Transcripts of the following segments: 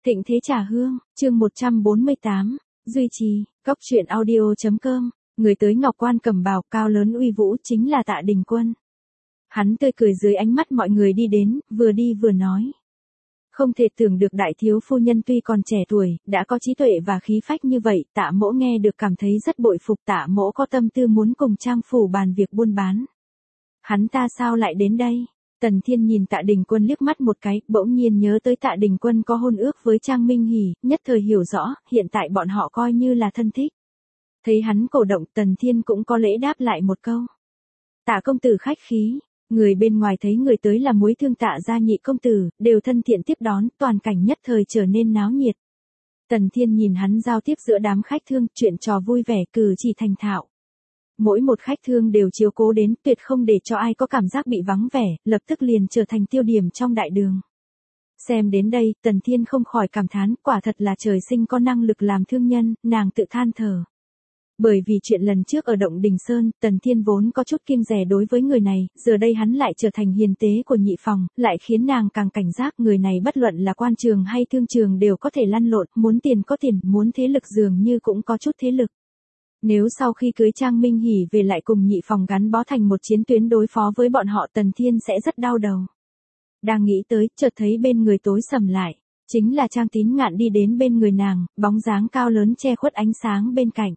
Thịnh Thế Trà Hương, chương 148, duy trì, Cốc truyện audio.com, người tới ngọc quan cẩm bào cao lớn uy vũ chính là Tạ Đình Quân. Hắn tươi cười dưới ánh mắt mọi người đi đến, vừa đi vừa nói. Không thể tưởng được đại thiếu phu nhân tuy còn trẻ tuổi, đã có trí tuệ và khí phách như vậy, Tạ mỗ nghe được cảm thấy rất bội phục. Tạ mỗ có tâm tư muốn cùng Trang phủ bàn việc buôn bán. Hắn ta sao lại đến đây? Tần Thiên nhìn Tạ Đình Quân liếc mắt một cái, bỗng nhiên nhớ tới Tạ Đình Quân có hôn ước với Trang Minh Hỉ, nhất thời hiểu rõ, hiện tại bọn họ coi như là thân thích. Thấy hắn cổ động, Tần Thiên cũng có lễ đáp lại một câu. Tạ công tử khách khí. Người bên ngoài thấy người tới là muối thương Tạ gia nhị công tử, đều thân thiện tiếp đón, toàn cảnh nhất thời trở nên náo nhiệt. Tần Thiên nhìn hắn giao tiếp giữa đám khách thương, chuyện trò vui vẻ, cử chỉ thành thạo. Mỗi một khách thương đều chiếu cố đến, tuyệt không để cho ai có cảm giác bị vắng vẻ, lập tức liền trở thành tiêu điểm trong đại đường. Xem đến đây, Tần Thiên không khỏi cảm thán, quả thật là trời sinh có năng lực làm thương nhân, nàng tự than thở. Bởi vì chuyện lần trước ở Động Đình Sơn, Tần Thiên vốn có chút kiêng dè đối với người này, giờ đây hắn lại trở thành hiền tế của nhị phòng, lại khiến nàng càng cảnh giác. Người này bất luận là quan trường hay thương trường đều có thể lăn lộn, muốn tiền có tiền, muốn thế lực dường như cũng có chút thế lực. Nếu sau khi cưới Trang Minh Hỉ về lại cùng nhị phòng gắn bó thành một chiến tuyến đối phó với bọn họ, Tần Thiên sẽ rất đau đầu. Đang nghĩ tới, chợt thấy bên người tối sầm lại, chính là Trang Tín Ngạn đi đến bên người nàng, bóng dáng cao lớn che khuất ánh sáng bên cạnh.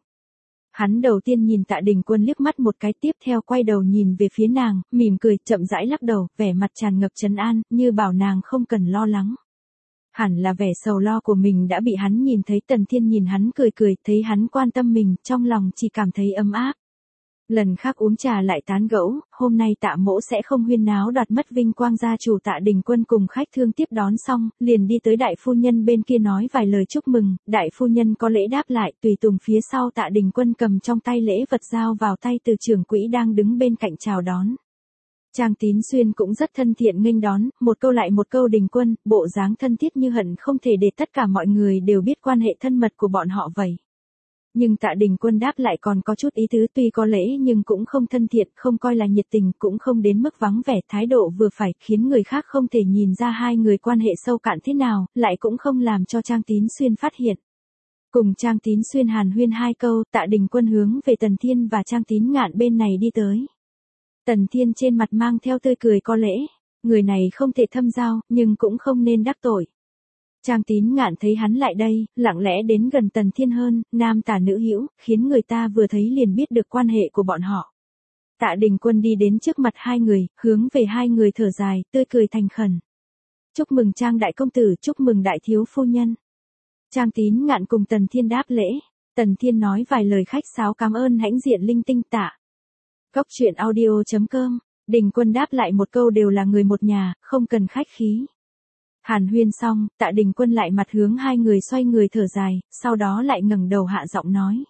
Hắn đầu tiên nhìn Tạ Đình Quân liếc mắt một cái, tiếp theo quay đầu nhìn về phía nàng, mỉm cười, chậm rãi lắc đầu, vẻ mặt tràn ngập trấn an, như bảo nàng không cần lo lắng. Hẳn là vẻ sầu lo của mình đã bị hắn nhìn thấy. Tần Thiên nhìn hắn cười cười, thấy hắn quan tâm mình, trong lòng chỉ cảm thấy ấm áp. Lần khác uống trà lại tán gẫu, hôm nay Tạ mỗ sẽ không huyên náo đoạt mất vinh quang. Gia chủ Tạ Đình Quân cùng khách thương tiếp đón xong, liền đi tới đại phu nhân bên kia nói vài lời chúc mừng. Đại phu nhân có lễ đáp lại, tùy tùng phía sau Tạ Đình Quân cầm trong tay lễ vật giao vào tay từ trưởng quỹ đang đứng bên cạnh chào đón. Trang Tín Xuyên cũng rất thân thiện nghênh đón, một câu lại một câu Đình Quân, bộ dáng thân thiết như hận không thể để tất cả mọi người đều biết quan hệ thân mật của bọn họ vậy. Nhưng Tạ Đình Quân đáp lại còn có chút ý tứ, tuy có lễ nhưng cũng không thân thiện, không coi là nhiệt tình, cũng không đến mức vắng vẻ, thái độ vừa phải, khiến người khác không thể nhìn ra hai người quan hệ sâu cạn thế nào, lại cũng không làm cho Trang Tín Xuyên phát hiện. Cùng Trang Tín Xuyên hàn huyên hai câu, Tạ Đình Quân hướng về Tần Thiên và Trang Tín Ngạn bên này đi tới. Tần Thiên trên mặt mang theo tươi cười có lễ, người này không thể thâm giao, nhưng cũng không nên đắc tội. Trang Tín Ngạn thấy hắn lại đây, lặng lẽ đến gần Tần Thiên hơn, nam tả nữ hữu, khiến người ta vừa thấy liền biết được quan hệ của bọn họ. Tạ Đình Quân đi đến trước mặt hai người, hướng về hai người thở dài, tươi cười thành khẩn. Chúc mừng Trang đại công tử, chúc mừng đại thiếu phu nhân. Trang Tín Ngạn cùng Tần Thiên đáp lễ. Tần Thiên nói vài lời khách sáo cảm ơn hãnh diện linh tinh Tạ. Cốc truyện audio.com, Đình Quân đáp lại một câu đều là người một nhà, không cần khách khí. Hàn huyên xong, Tạ Đình Quân lại mặt hướng hai người xoay người thở dài, sau đó lại ngẩng đầu hạ giọng nói.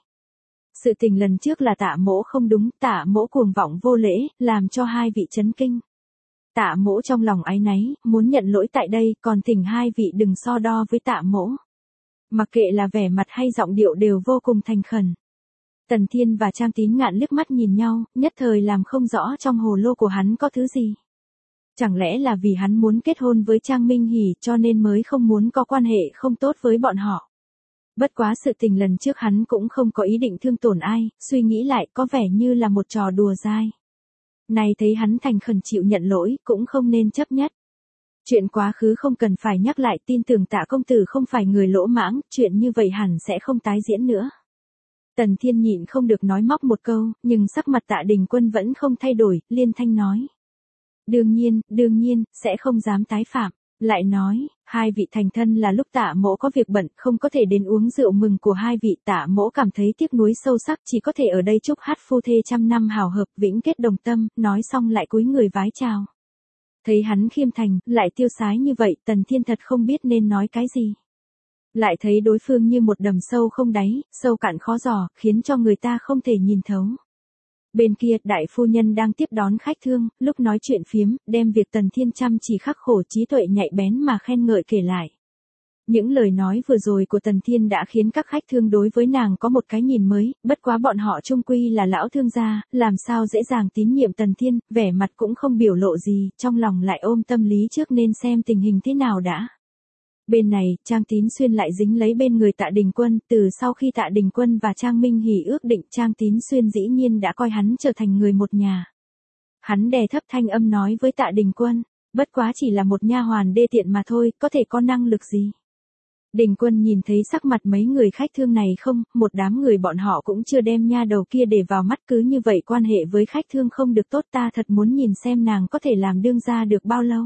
Sự tình lần trước là Tạ mỗ không đúng, Tạ mỗ cuồng vọng vô lễ, làm cho hai vị chấn kinh. Tạ mỗ trong lòng áy náy, muốn nhận lỗi tại đây, còn thỉnh hai vị đừng so đo với Tạ mỗ. Mặc kệ là vẻ mặt hay giọng điệu đều vô cùng thành khẩn. Tần Thiên và Trang Tín Ngạn liếc mắt nhìn nhau, nhất thời làm không rõ trong hồ lô của hắn có thứ gì. Chẳng lẽ là vì hắn muốn kết hôn với Trang Minh Hỉ cho nên mới không muốn có quan hệ không tốt với bọn họ. Bất quá sự tình lần trước hắn cũng không có ý định thương tổn ai, suy nghĩ lại có vẻ như là một trò đùa dai. Này thấy hắn thành khẩn chịu nhận lỗi cũng không nên chấp nhất. Chuyện quá khứ không cần phải nhắc lại, tin tưởng Tạ công tử không phải người lỗ mãng, chuyện như vậy hẳn sẽ không tái diễn nữa. Tần Thiên nhịn không được nói móc một câu, nhưng sắc mặt Tạ Đình Quân vẫn không thay đổi, liên thanh nói. Đương nhiên, sẽ không dám tái phạm. Lại nói, hai vị thành thân là lúc Tạ mỗ có việc bận, không có thể đến uống rượu mừng của hai vị. Tạ mỗ cảm thấy tiếc nuối sâu sắc, chỉ có thể ở đây chúc hát phu thê trăm năm hào hợp, vĩnh kết đồng tâm, nói xong lại cúi người vái chào. Thấy hắn khiêm thành, lại tiêu sái như vậy, Tần Thiên thật không biết nên nói cái gì. Lại thấy đối phương như một đầm sâu không đáy, sâu cạn khó dò, khiến cho người ta không thể nhìn thấu. Bên kia, đại phu nhân đang tiếp đón khách thương, lúc nói chuyện phiếm, đem việc Tần Thiên chăm chỉ khắc khổ trí tuệ nhạy bén mà khen ngợi kể lại. Những lời nói vừa rồi của Tần Thiên đã khiến các khách thương đối với nàng có một cái nhìn mới, bất quá bọn họ chung quy là lão thương gia, làm sao dễ dàng tín nhiệm Tần Thiên, vẻ mặt cũng không biểu lộ gì, trong lòng lại ôm tâm lý trước nên xem tình hình thế nào đã. Bên này, Trang Tín Xuyên lại dính lấy bên người Tạ Đình Quân, từ sau khi Tạ Đình Quân và Trang Minh Hỷ ước định, Trang Tín Xuyên dĩ nhiên đã coi hắn trở thành người một nhà. Hắn đè thấp thanh âm nói với Tạ Đình Quân, bất quá chỉ là một nha hoàn đê tiện mà thôi, có thể có năng lực gì. Đình Quân nhìn thấy sắc mặt mấy người khách thương này không, một đám người bọn họ cũng chưa đem nha đầu kia để vào mắt, cứ như vậy quan hệ với khách thương không được tốt, ta thật muốn nhìn xem nàng có thể làm đương gia được bao lâu.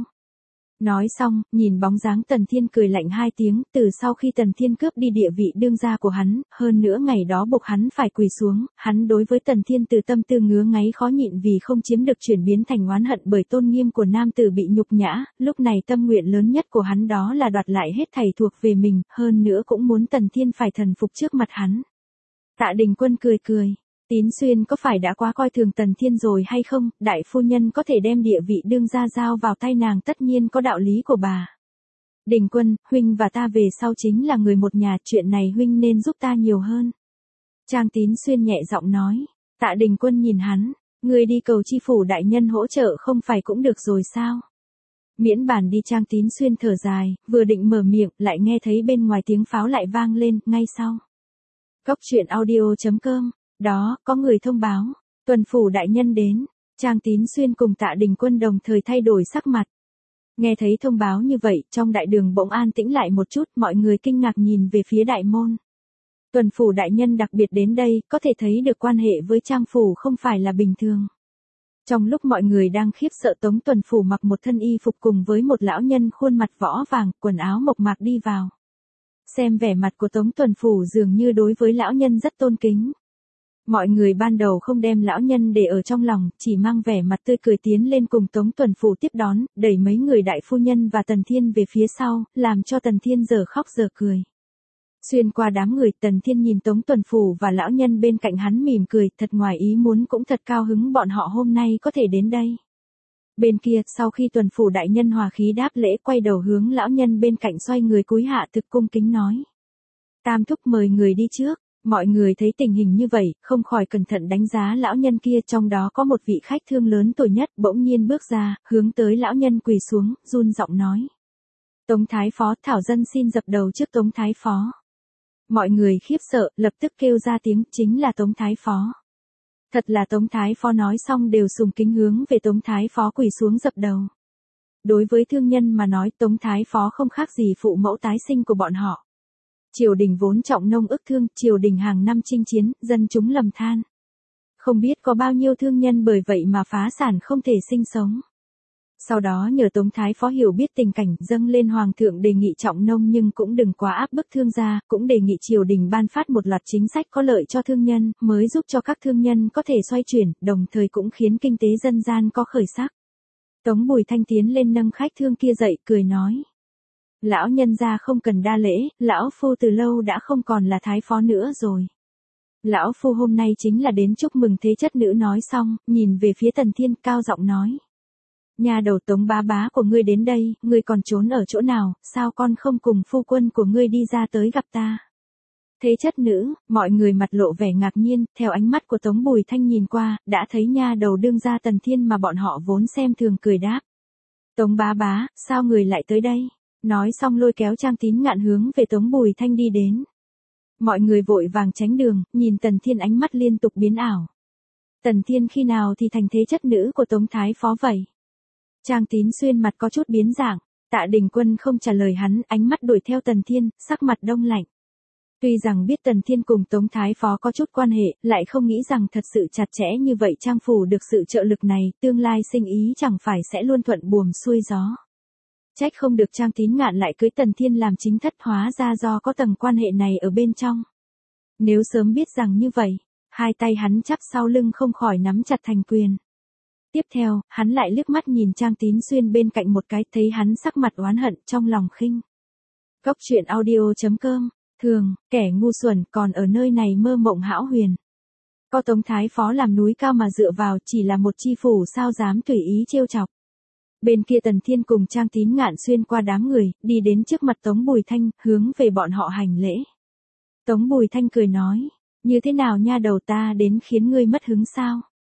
Nói xong, nhìn bóng dáng Tần Thiên cười lạnh hai tiếng, từ sau khi Tần Thiên cướp đi địa vị đương gia của hắn, hơn nữa ngày đó buộc hắn phải quỳ xuống, hắn đối với Tần Thiên từ tâm tư ngứa ngáy khó nhịn vì không chiếm được chuyển biến thành oán hận bởi tôn nghiêm của nam tử bị nhục nhã, lúc này tâm nguyện lớn nhất của hắn đó là đoạt lại hết thảy thuộc về mình, hơn nữa cũng muốn Tần Thiên phải thần phục trước mặt hắn. Tạ Đình Quân cười cười. Tín Xuyên có phải đã quá coi thường Tần Thiên rồi hay không, đại phu nhân có thể đem địa vị đương gia giao vào tay nàng tất nhiên có đạo lý của bà. Đình Quân, huynh và ta về sau chính là người một nhà, chuyện này huynh nên giúp ta nhiều hơn. Trang Tín Xuyên nhẹ giọng nói. Tạ Đình Quân nhìn hắn, người đi cầu chi phủ đại nhân hỗ trợ không phải cũng được rồi sao? Miễn bàn đi. Trang Tín Xuyên thở dài, vừa định mở miệng, lại nghe thấy bên ngoài tiếng pháo lại vang lên, ngay sau. Góc truyện audio.com. Đó, có người thông báo, tuần phủ đại nhân đến. Trang Tín Xuyên cùng Tạ Đình Quân đồng thời thay đổi sắc mặt. Nghe thấy thông báo như vậy, trong đại đường bỗng an tĩnh lại một chút, mọi người kinh ngạc nhìn về phía đại môn. Tuần phủ đại nhân đặc biệt đến đây, có thể thấy được quan hệ với Trang phủ không phải là bình thường. Trong lúc mọi người đang khiếp sợ, Tống Tuần phủ mặc một thân y phục cùng với một lão nhân khuôn mặt võ vàng, quần áo mộc mạc đi vào. Xem vẻ mặt của Tống Tuần phủ dường như đối với lão nhân rất tôn kính. Mọi người ban đầu không đem lão nhân để ở trong lòng, chỉ mang vẻ mặt tươi cười tiến lên cùng Tống Tuần phủ tiếp đón, đẩy mấy người đại phu nhân và Tần Thiên về phía sau, làm cho Tần Thiên giờ khóc giờ cười. Xuyên qua đám người, Tần Thiên nhìn Tống Tuần phủ và lão nhân bên cạnh hắn mỉm cười, thật ngoài ý muốn cũng thật cao hứng bọn họ hôm nay có thể đến đây. Bên kia, sau khi Tuần phủ đại nhân hòa khí đáp lễ, quay đầu hướng lão nhân bên cạnh xoay người cúi hạ thực cung kính nói. Tam thúc mời người đi trước. Mọi người thấy tình hình như vậy, không khỏi cẩn thận đánh giá lão nhân kia, trong đó có một vị khách thương lớn tuổi nhất, bỗng nhiên bước ra, hướng tới lão nhân quỳ xuống, run giọng nói. Tống Thái Phó, thảo dân xin dập đầu trước Tống Thái Phó. Mọi người khiếp sợ, lập tức kêu ra tiếng, chính là Tống Thái Phó. Thật là Tống Thái Phó. Nói xong đều sùng kính hướng về Tống Thái Phó quỳ xuống dập đầu. Đối với thương nhân mà nói, Tống Thái Phó không khác gì phụ mẫu tái sinh của bọn họ. Triều đình vốn trọng nông ức thương, triều đình hàng năm chinh chiến, dân chúng lầm than. Không biết có bao nhiêu thương nhân bởi vậy mà phá sản không thể sinh sống. Sau đó nhờ Tống Thái Phó hiểu biết tình cảnh, dâng lên hoàng thượng đề nghị trọng nông nhưng cũng đừng quá áp bức thương gia, cũng đề nghị triều đình ban phát một loạt chính sách có lợi cho thương nhân, mới giúp cho các thương nhân có thể xoay chuyển, đồng thời cũng khiến kinh tế dân gian có khởi sắc. Tống Bùi Thanh tiến lên nâng khách thương kia dậy, cười nói. Lão nhân gia không cần đa lễ, lão phu từ lâu đã không còn là thái phó nữa rồi. Lão phu hôm nay chính là đến chúc mừng thế chất nữ. Nói xong, nhìn về phía Tần Thiên cao giọng nói. Nhà đầu Tống bá bá của ngươi đến đây, ngươi còn trốn ở chỗ nào, sao con không cùng phu quân của ngươi đi ra tới gặp ta? Thế chất nữ, mọi người mặt lộ vẻ ngạc nhiên, theo ánh mắt của Tống Bùi Thanh nhìn qua, đã thấy nha đầu đương gia Tần Thiên mà bọn họ vốn xem thường cười đáp. Tống bá bá, sao người lại tới đây? Nói xong lôi kéo Trang Tín Ngạn hướng về Tống Bùi Thanh đi đến. Mọi người vội vàng tránh đường, nhìn Tần Thiên ánh mắt liên tục biến ảo. Tần Thiên khi nào thì thành thế chất nữ của Tống Thái Phó vậy? Trang Tín Xuyên mặt có chút biến dạng, Tạ Đình Quân không trả lời hắn, ánh mắt đuổi theo Tần Thiên, sắc mặt đông lạnh. Tuy rằng biết Tần Thiên cùng Tống Thái Phó có chút quan hệ, lại không nghĩ rằng thật sự chặt chẽ như vậy. Trang phủ được sự trợ lực này, tương lai sinh ý chẳng phải sẽ luôn thuận buồm xuôi gió. Trách không được Trang Tín Ngạn lại cưới Tần Thiên làm chính thất, hóa ra do có tầng quan hệ này ở bên trong. Nếu sớm biết rằng như vậy, hai tay hắn chắp sau lưng không khỏi nắm chặt thành quyền. Tiếp theo, hắn lại liếc mắt nhìn Trang Tín Xuyên bên cạnh một cái, thấy hắn sắc mặt oán hận, trong lòng khinh. Góc truyện audio.com. Thường, kẻ ngu xuẩn còn ở nơi này mơ mộng hão huyền. Có Tống Thái Phó làm núi cao mà dựa vào, chỉ là một chi phủ sao dám tùy ý trêu chọc. Bên kia Tần Thiên cùng Trang Tín Ngạn xuyên qua đám người, đi đến trước mặt Tống Bùi Thanh, hướng về bọn họ hành lễ. Tống Bùi Thanh cười nói, như thế nào nha đầu, ta đến khiến ngươi mất hứng sao?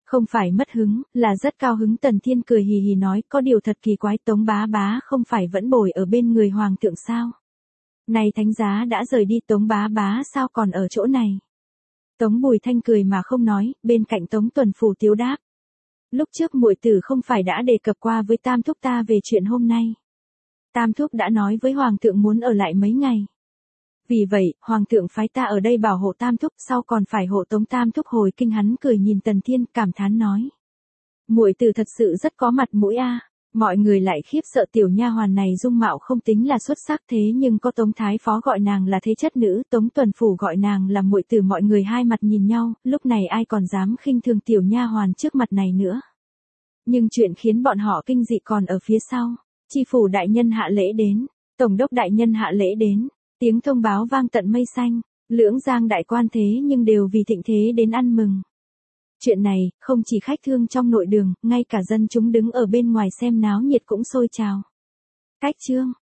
Không phải mất hứng, là rất cao hứng. Tần Thiên cười hì hì nói, có điều thật kỳ quái, Tống bá bá không phải vẫn bồi ở bên người hoàng thượng sao? Này thánh giá đã rời đi, Tống bá bá sao còn ở chỗ này? Tống Bùi Thanh cười mà không nói, bên cạnh Tống Tuần Phủ tiếu đáp. Lúc trước muội tử không phải đã đề cập qua với Tam Thúc ta về chuyện hôm nay. Tam Thúc đã nói với hoàng thượng muốn ở lại mấy ngày. Vì vậy, hoàng thượng phái ta ở đây bảo hộ Tam Thúc, sau còn phải hộ tống Tam Thúc hồi kinh. Hắn cười nhìn Tần Thiên, cảm thán nói. Muội tử thật sự rất có mặt mũi a. Mọi người lại khiếp sợ, tiểu nha hoàn này dung mạo không tính là xuất sắc, thế nhưng có Tống Thái Phó gọi nàng là thế chất nữ, Tống Tuần Phủ gọi nàng là muội tử. Mọi người hai mặt nhìn nhau, lúc này ai còn dám khinh thường tiểu nha hoàn trước mặt này nữa. Nhưng chuyện khiến bọn họ kinh dị còn ở phía sau. Chi phủ đại nhân hạ lễ đến, tổng đốc đại nhân hạ lễ đến, tiếng thông báo vang tận mây xanh, lưỡng giang đại quan thế nhưng đều vì thịnh thế đến ăn mừng. Chuyện này, không chỉ khách thương trong nội đường, ngay cả dân chúng đứng ở bên ngoài xem náo nhiệt cũng sôi trào. Cách chương